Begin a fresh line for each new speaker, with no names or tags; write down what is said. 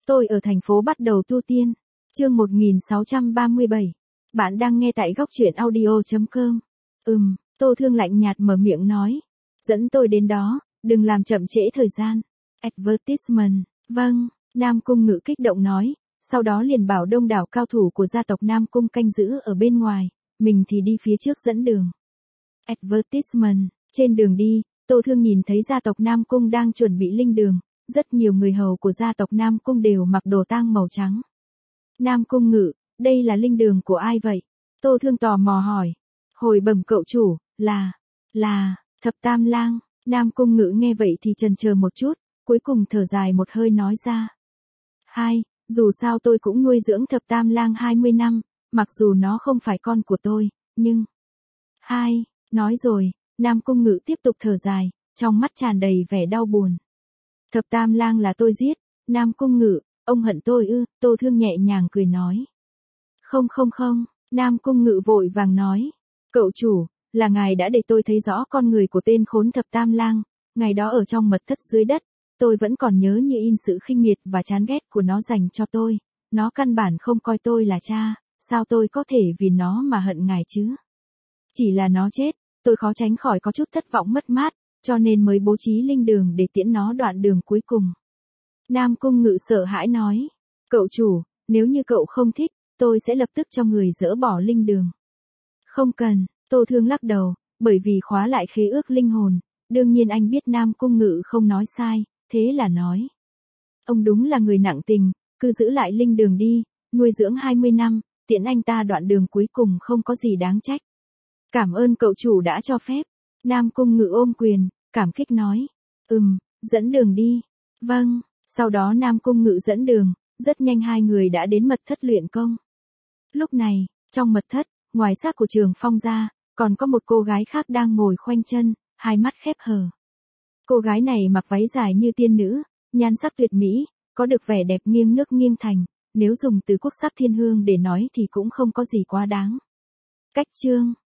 Tôi ở thành phố bắt đầu tu tiên. Chương 1637. Bạn đang nghe tại góc truyện audio.com. Tô Thương lạnh nhạt mở miệng nói. Dẫn tôi đến đó, đừng làm chậm trễ thời gian. Advertisement. Vâng, Nam Cung Ngự kích động nói, sau đó liền bảo đông đảo cao thủ của gia tộc Nam Cung canh giữ ở bên ngoài, mình thì đi phía trước dẫn đường. Advertisement. Trên đường đi, Tô Thương nhìn thấy gia tộc Nam Cung đang chuẩn bị linh đường, rất nhiều người hầu của gia tộc Nam Cung đều mặc đồ tang màu trắng. Nam Cung Ngự, đây là linh đường của ai vậy? Tô Thương tò mò hỏi. Hồi bẩm cậu chủ, là, Thập Tam Lang. Nam Cung Ngự nghe vậy thì chần chờ một chút, cuối cùng thở dài một hơi nói ra. Dù sao tôi cũng nuôi dưỡng Thập Tam Lang 20 năm, mặc dù nó không phải con của tôi, nhưng... Nói rồi, Nam Cung Ngự tiếp tục thở dài, trong mắt tràn đầy vẻ đau buồn. Thập Tam Lang là tôi giết, Nam Cung Ngự, ông hận tôi ư? Tô Thương nhẹ nhàng cười nói. Không, Nam Cung Ngự vội vàng nói. Cậu chủ, là ngài đã để tôi thấy rõ con người của tên khốn Thập Tam Lang, ngày đó ở trong mật thất dưới đất, tôi vẫn còn nhớ như in sự khinh miệt và chán ghét của nó dành cho tôi, nó căn bản không coi tôi là cha, sao tôi có thể vì nó mà hận ngài chứ? Chỉ là nó chết, tôi khó tránh khỏi có chút thất vọng mất mát, cho nên mới bố trí linh đường để tiễn nó đoạn đường cuối cùng. Nam Cung Ngự sợ hãi nói, cậu chủ, nếu như cậu không thích, tôi sẽ lập tức cho người dỡ bỏ linh đường. Không cần, Tô Thương lắc đầu, bởi vì khóa lại khế ước linh hồn, đương nhiên anh biết Nam Cung Ngự không nói sai, thế là nói. Ông đúng là người nặng tình, cứ giữ lại linh đường đi, nuôi dưỡng 20 năm, tiễn anh ta đoạn đường cuối cùng không có gì đáng trách. Cảm ơn cậu chủ đã cho phép. Nam Cung Ngự ôm quyền, cảm kích nói. Dẫn đường đi. Vâng, sau đó Nam Cung Ngự dẫn đường, rất nhanh hai người đã đến mật thất luyện công. Lúc này, trong mật thất, ngoài xác của Trường Phong ra, còn có một cô gái khác đang ngồi khoanh chân, hai mắt khép hờ. Cô gái này mặc váy dài như tiên nữ, nhan sắc tuyệt mỹ, có được vẻ đẹp nghiêng nước nghiêng thành, nếu dùng từ quốc sắc thiên hương để nói thì cũng không có gì quá đáng. Cách chương